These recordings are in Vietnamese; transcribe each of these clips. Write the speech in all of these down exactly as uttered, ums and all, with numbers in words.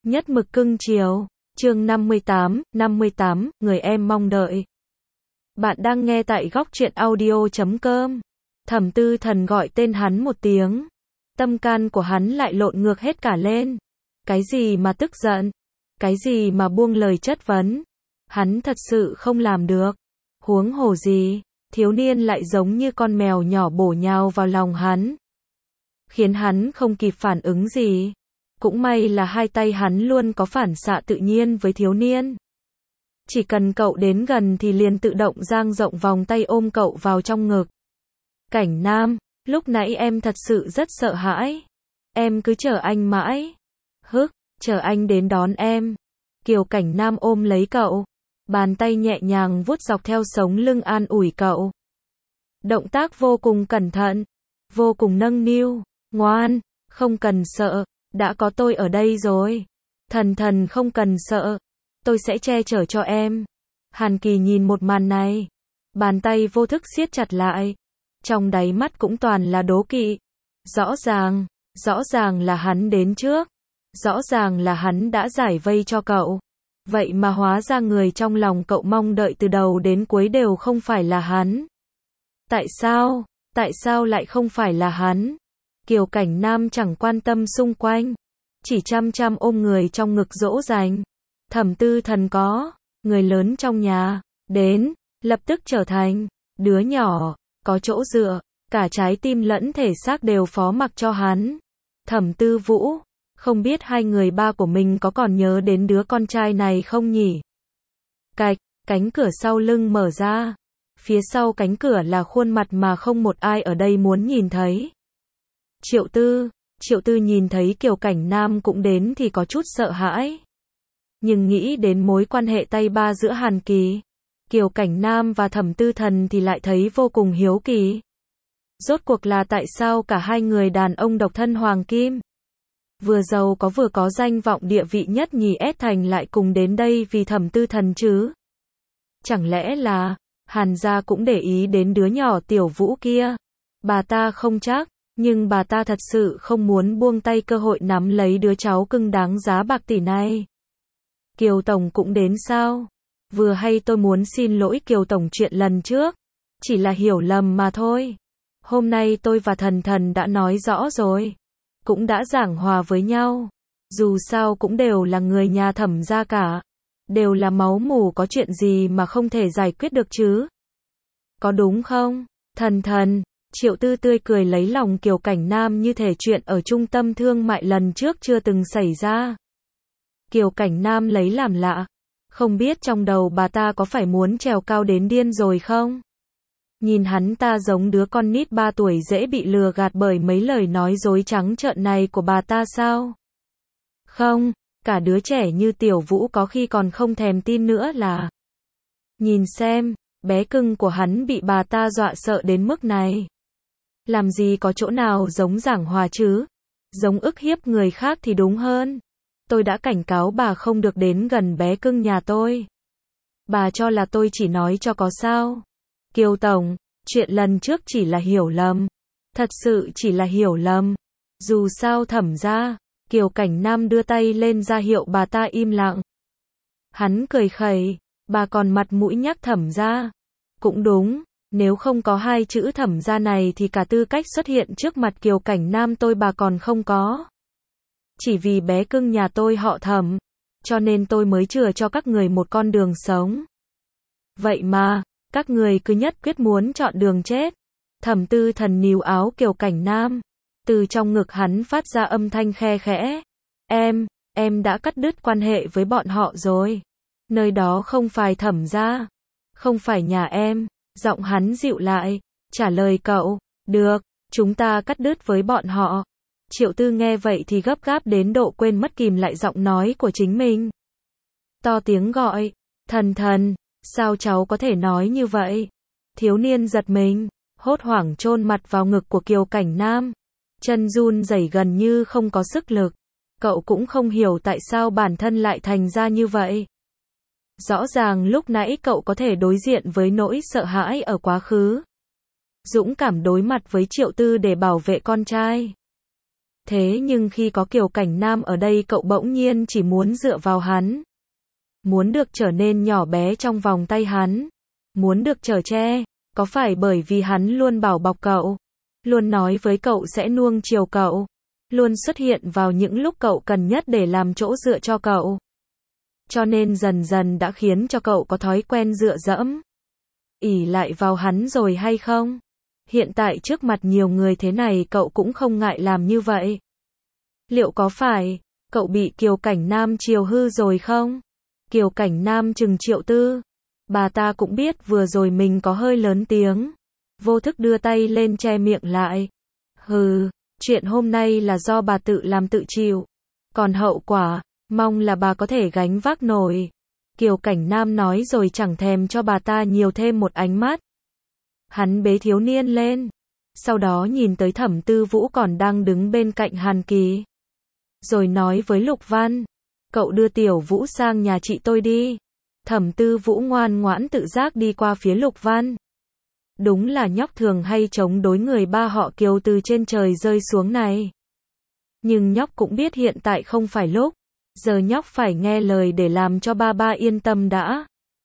Nhất mực cưng chiều. Chương năm mươi tám, năm mươi tám, người em mong đợi. Bạn đang nghe tại góc truyện audio chấm com. Thẩm Tư Thần gọi tên hắn một tiếng. Tâm can của hắn lại lộn ngược hết cả lên. Cái gì mà tức giận? Cái gì mà buông lời chất vấn? Hắn thật sự không làm được. Huống hồ gì, thiếu niên lại giống như con mèo nhỏ bổ nhào vào lòng hắn. Khiến hắn không kịp phản ứng gì. Cũng may là hai tay hắn luôn có phản xạ tự nhiên với thiếu niên. Chỉ cần cậu đến gần thì liền tự động dang rộng vòng tay ôm cậu vào trong ngực. Cảnh Nam, lúc nãy em thật sự rất sợ hãi. Em cứ chờ anh mãi. Hức, chờ anh đến đón em. Kiều Cảnh Nam ôm lấy cậu. Bàn tay nhẹ nhàng vuốt dọc theo sống lưng an ủi cậu. Động tác vô cùng cẩn thận. Vô cùng nâng niu. Ngoan, không cần sợ. Đã có tôi ở đây rồi. Thần thần không cần sợ. Tôi sẽ che chở cho em. Hàn Kỳ nhìn một màn này. Bàn tay vô thức siết chặt lại. Trong đáy mắt cũng toàn là đố kỵ. Rõ ràng, rõ ràng là hắn đến trước. Rõ ràng là hắn đã giải vây cho cậu. Vậy mà hóa ra người trong lòng cậu mong đợi từ đầu đến cuối đều không phải là hắn. Tại sao? Tại sao lại không phải là hắn? Kiều Cảnh Nam chẳng quan tâm xung quanh. Chỉ chăm chăm ôm người trong ngực dỗ dành. Thẩm Tư Thần có, người lớn trong nhà, đến, lập tức trở thành, đứa nhỏ, có chỗ dựa, cả trái tim lẫn thể xác đều phó mặc cho hắn. Thẩm Tư Vũ, không biết hai người ba của mình có còn nhớ đến đứa con trai này không nhỉ? Cạch, cánh cửa sau lưng mở ra. Phía sau cánh cửa là khuôn mặt mà không một ai ở đây muốn nhìn thấy. Triệu Tư, Triệu Tư nhìn thấy Kiều Cảnh Nam cũng đến thì có chút sợ hãi. Nhưng nghĩ đến mối quan hệ tay ba giữa Hàn Kỳ, Kiều Cảnh Nam và Thẩm Tư Thần thì lại thấy vô cùng hiếu kỳ. Rốt cuộc là tại sao cả hai người đàn ông độc thân hoàng kim, vừa giàu có vừa có danh vọng địa vị nhất nhì ét thành lại cùng đến đây vì Thẩm Tư Thần chứ? Chẳng lẽ là, Hàn gia cũng để ý đến đứa nhỏ Tiểu Vũ kia? Bà ta không chắc. Nhưng bà ta thật sự không muốn buông tay cơ hội nắm lấy đứa cháu cưng đáng giá bạc tỷ này. Kiều Tổng cũng đến sao? Vừa hay tôi muốn xin lỗi Kiều Tổng chuyện lần trước. Chỉ là hiểu lầm mà thôi. Hôm nay tôi và Thần Thần đã nói rõ rồi. Cũng đã giảng hòa với nhau. Dù sao cũng đều là người nhà Thẩm gia cả. Đều là máu mủ, có chuyện gì mà không thể giải quyết được chứ? Có đúng không? Thần Thần. Triệu Tư tươi cười lấy lòng Kiều Cảnh Nam như thể chuyện ở trung tâm thương mại lần trước chưa từng xảy ra. Kiều Cảnh Nam lấy làm lạ. Không biết trong đầu bà ta có phải muốn trèo cao đến điên rồi không? Nhìn hắn ta giống đứa con nít ba tuổi dễ bị lừa gạt bởi mấy lời nói dối trắng trợn này của bà ta sao? Không, cả đứa trẻ như Tiểu Vũ có khi còn không thèm tin nữa là. Nhìn xem, bé cưng của hắn bị bà ta dọa sợ đến mức này. Làm gì có chỗ nào giống giảng hòa chứ? Giống ức hiếp người khác thì đúng hơn. Tôi đã cảnh cáo bà không được đến gần bé cưng nhà tôi. Bà cho là tôi chỉ nói cho có sao? Kiều Tổng, chuyện lần trước chỉ là hiểu lầm. Thật sự chỉ là hiểu lầm. Dù sao Thẩm gia, Kiều Cảnh Nam đưa tay lên ra hiệu bà ta im lặng. Hắn cười khẩy, bà còn mặt mũi nhắc Thẩm gia. Cũng đúng. Nếu không có hai chữ Thẩm gia này thì cả tư cách xuất hiện trước mặt Kiều Cảnh Nam tôi bà còn không có. Chỉ vì bé cưng nhà tôi họ Thẩm, cho nên tôi mới chừa cho các người một con đường sống. Vậy mà, các người cứ nhất quyết muốn chọn đường chết. Thẩm Tư Thần níu áo Kiều Cảnh Nam. Từ trong ngực hắn phát ra âm thanh khe khẽ. Em, em đã cắt đứt quan hệ với bọn họ rồi. Nơi đó không phải Thẩm gia. Không phải nhà em. Giọng hắn dịu lại, trả lời cậu, được, chúng ta cắt đứt với bọn họ. Triệu Tư nghe vậy thì gấp gáp đến độ quên mất kìm lại giọng nói của chính mình. To tiếng gọi, Thần Thần, sao cháu có thể nói như vậy? Thiếu niên giật mình, hốt hoảng chôn mặt vào ngực của Kiều Cảnh Nam. Chân run rẩy gần như không có sức lực. Cậu cũng không hiểu tại sao bản thân lại thành ra như vậy. Rõ ràng lúc nãy cậu có thể đối diện với nỗi sợ hãi ở quá khứ. Dũng cảm đối mặt với Triệu Tư để bảo vệ con trai. Thế nhưng khi có Kiều Cảnh Nam ở đây cậu bỗng nhiên chỉ muốn dựa vào hắn. Muốn được trở nên nhỏ bé trong vòng tay hắn. Muốn được chở che, có phải bởi vì hắn luôn bảo bọc cậu, luôn nói với cậu sẽ nuông chiều cậu, luôn xuất hiện vào những lúc cậu cần nhất để làm chỗ dựa cho cậu. Cho nên dần dần đã khiến cho cậu có thói quen dựa dẫm, ỷ lại vào hắn rồi hay không? Hiện tại trước mặt nhiều người thế này cậu cũng không ngại làm như vậy. Liệu có phải, cậu bị Kiều Cảnh Nam chiều hư rồi không? Kiều Cảnh Nam chừng Triệu Tư. Bà ta cũng biết vừa rồi mình có hơi lớn tiếng. Vô thức đưa tay lên che miệng lại. Hừ, chuyện hôm nay là do bà tự làm tự chịu. Còn hậu quả, mong là bà có thể gánh vác nổi. Kiều Cảnh Nam nói rồi chẳng thèm cho bà ta nhiều thêm một ánh mắt. Hắn bế thiếu niên lên. Sau đó nhìn tới Thẩm Tư Vũ còn đang đứng bên cạnh Hàn Kỳ. Rồi nói với Lục Văn. Cậu đưa Tiểu Vũ sang nhà chị tôi đi. Thẩm Tư Vũ ngoan ngoãn tự giác đi qua phía Lục Văn. Đúng là nhóc thường hay chống đối người ba họ Kiều từ trên trời rơi xuống này. Nhưng nhóc cũng biết hiện tại không phải lúc. Giờ nhóc phải nghe lời để làm cho ba ba yên tâm đã.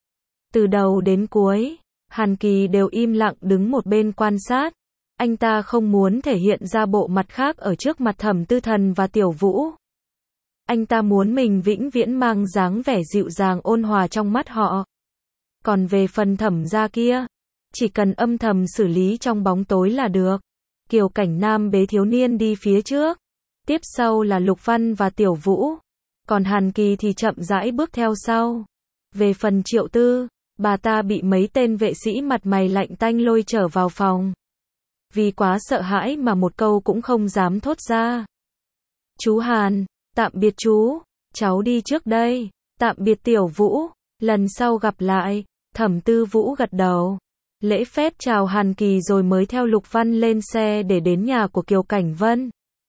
Từ đầu đến cuối, Hàn Kỳ đều im lặng đứng một bên quan sát. Anh ta không muốn thể hiện ra bộ mặt khác ở trước mặt Thẩm Tư Thần và Tiểu Vũ. Anh ta muốn mình vĩnh viễn mang dáng vẻ dịu dàng ôn hòa trong mắt họ. Còn về phần Thẩm gia kia, chỉ cần âm thầm xử lý trong bóng tối là được. Kiều Cảnh Nam bế thiếu niên đi phía trước. Tiếp sau là Lục Văn và Tiểu Vũ. Còn Hàn Kỳ thì chậm rãi bước theo sau. Về phần Triệu Tư, bà ta bị mấy tên vệ sĩ mặt mày lạnh tanh lôi trở vào phòng. Vì quá sợ hãi mà một câu cũng không dám thốt ra. Chú Hàn, tạm biệt chú, cháu đi trước đây, tạm biệt Tiểu Vũ, lần sau gặp lại. Thẩm Tư Vũ gật đầu, lễ phép chào Hàn Kỳ rồi mới theo Lục Văn lên xe để đến nhà của Kiều Cảnh Vân.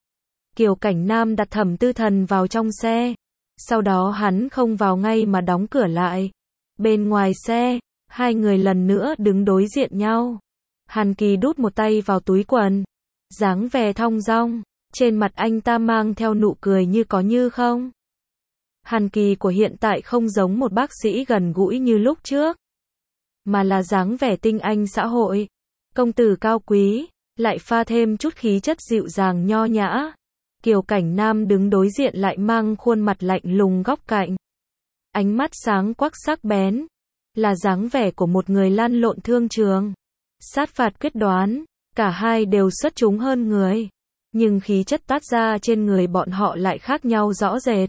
Kiều Cảnh Nam đặt Thẩm Tư Thần vào trong xe, sau đó hắn không vào ngay mà đóng cửa lại. Bên ngoài xe, hai người lần nữa đứng đối diện nhau. Hàn Kỳ đút một tay vào túi quần, dáng vẻ thong dong, trên mặt anh ta mang theo nụ cười như có như không. Hàn Kỳ của hiện tại không giống một bác sĩ gần gũi như lúc trước, mà là dáng vẻ tinh anh xã hội, công tử cao quý, lại pha thêm chút khí chất dịu dàng nho nhã. Kiều Cảnh Nam đứng đối diện lại mang khuôn mặt lạnh lùng góc cạnh, ánh mắt sáng quắc sắc bén, là dáng vẻ của một người lăn lộn thương trường, sát phạt quyết đoán, cả hai đều xuất chúng hơn người, nhưng khí chất toát ra trên người bọn họ lại khác nhau rõ rệt.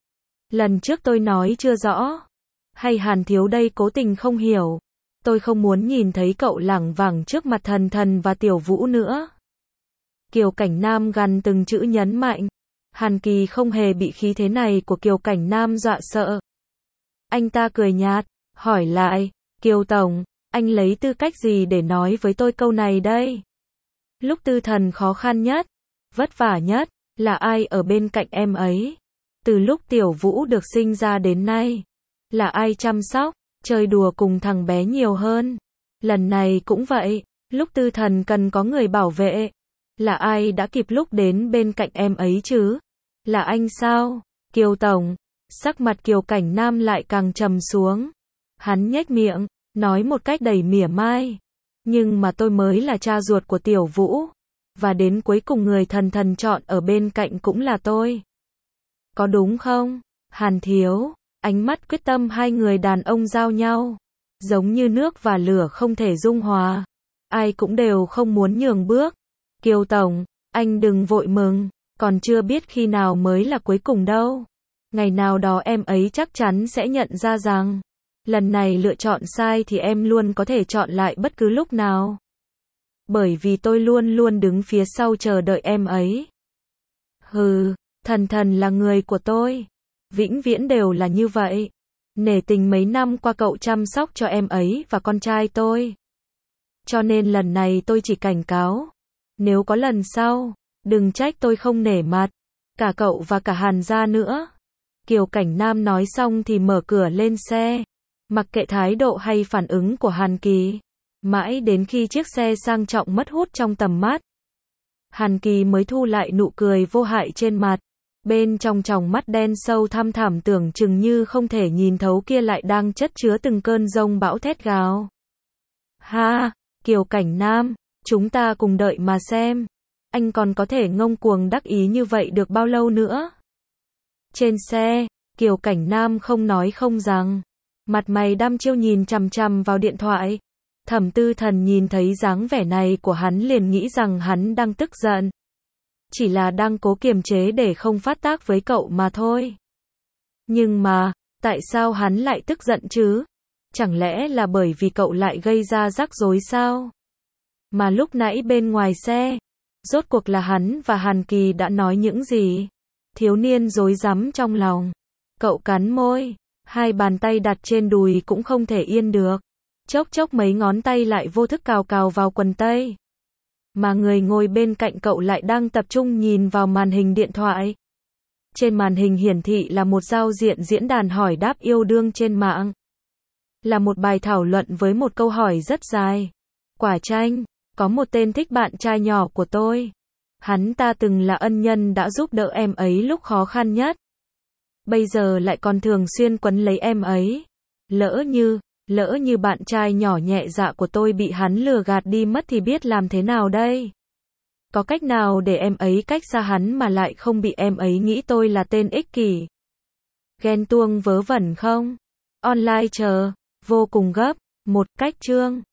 Lần trước tôi nói chưa rõ, hay Hàn thiếu đây cố tình không hiểu, tôi không muốn nhìn thấy cậu lảng vảng trước mặt Thần Thần và Tiểu Vũ nữa. Kiều Cảnh Nam gằn từng chữ nhấn mạnh. Hàn Kỳ không hề bị khí thế này của Kiều Cảnh Nam dọa sợ. Anh ta cười nhạt, hỏi lại, Kiều Tổng, anh lấy tư cách gì để nói với tôi câu này đây? Lúc Tư Thần khó khăn nhất, vất vả nhất, là ai ở bên cạnh em ấy? Từ lúc Tiểu Vũ được sinh ra đến nay, là ai chăm sóc, chơi đùa cùng thằng bé nhiều hơn? Lần này cũng vậy, lúc Tư Thần cần có người bảo vệ, là ai đã kịp lúc đến bên cạnh em ấy chứ? Là anh sao? Kiều Tổng, sắc mặt Kiều Cảnh Nam lại càng trầm xuống. Hắn nhếch miệng, nói một cách đầy mỉa mai. Nhưng mà tôi mới là cha ruột của Tiểu Vũ. Và đến cuối cùng người Thần Thần chọn ở bên cạnh cũng là tôi. Có đúng không? Hàn thiếu, ánh mắt quyết tâm hai người đàn ông giao nhau. Giống như nước và lửa không thể dung hòa. Ai cũng đều không muốn nhường bước. Kiều Tổng, anh đừng vội mừng, còn chưa biết khi nào mới là cuối cùng đâu. Ngày nào đó em ấy chắc chắn sẽ nhận ra rằng, lần này lựa chọn sai thì em luôn có thể chọn lại bất cứ lúc nào. Bởi vì tôi luôn luôn đứng phía sau chờ đợi em ấy. Hừ, Thần Thần là người của tôi. Vĩnh viễn đều là như vậy. Nể tình mấy năm qua cậu chăm sóc cho em ấy và con trai tôi. Cho nên lần này tôi chỉ cảnh cáo. Nếu có lần sau, đừng trách tôi không nể mặt. Cả cậu và cả Hàn gia nữa. Kiều Cảnh Nam nói xong thì mở cửa lên xe. Mặc kệ thái độ hay phản ứng của Hàn Kỳ. Mãi đến khi chiếc xe sang trọng mất hút trong tầm mắt. Hàn Kỳ mới thu lại nụ cười vô hại trên mặt. Bên trong tròng mắt đen sâu thăm thẳm tưởng chừng như không thể nhìn thấu kia lại đang chất chứa từng cơn giông bão thét gào. Ha, Kiều Cảnh Nam, chúng ta cùng đợi mà xem. Anh còn có thể ngông cuồng đắc ý như vậy được bao lâu nữa? Trên xe, Kiều Cảnh Nam không nói không rằng. Mặt mày đăm chiêu nhìn chằm chằm vào điện thoại. Thẩm Tư Thần nhìn thấy dáng vẻ này của hắn liền nghĩ rằng hắn đang tức giận. Chỉ là đang cố kiềm chế để không phát tác với cậu mà thôi. Nhưng mà, tại sao hắn lại tức giận chứ? Chẳng lẽ là bởi vì cậu lại gây ra rắc rối sao? Mà lúc nãy bên ngoài xe, rốt cuộc là hắn và Hàn Kỳ đã nói những gì? Thiếu niên rối rắm trong lòng. Cậu cắn môi, hai bàn tay đặt trên đùi cũng không thể yên được. Chốc chốc mấy ngón tay lại vô thức cào cào vào quần tây. Mà người ngồi bên cạnh cậu lại đang tập trung nhìn vào màn hình điện thoại. Trên màn hình hiển thị là một giao diện diễn đàn hỏi đáp yêu đương trên mạng. Là một bài thảo luận với một câu hỏi rất dài. Quả chanh, có một tên thích bạn trai nhỏ của tôi. Hắn ta từng là ân nhân đã giúp đỡ em ấy lúc khó khăn nhất. Bây giờ lại còn thường xuyên quấn lấy em ấy. Lỡ như, lỡ như bạn trai nhỏ nhẹ dạ của tôi bị hắn lừa gạt đi mất thì biết làm thế nào đây? Có cách nào để em ấy cách xa hắn mà lại không bị em ấy nghĩ tôi là tên ích kỷ? Ghen tuông vớ vẩn không? Online chờ, vô cùng gấp, một cách chương.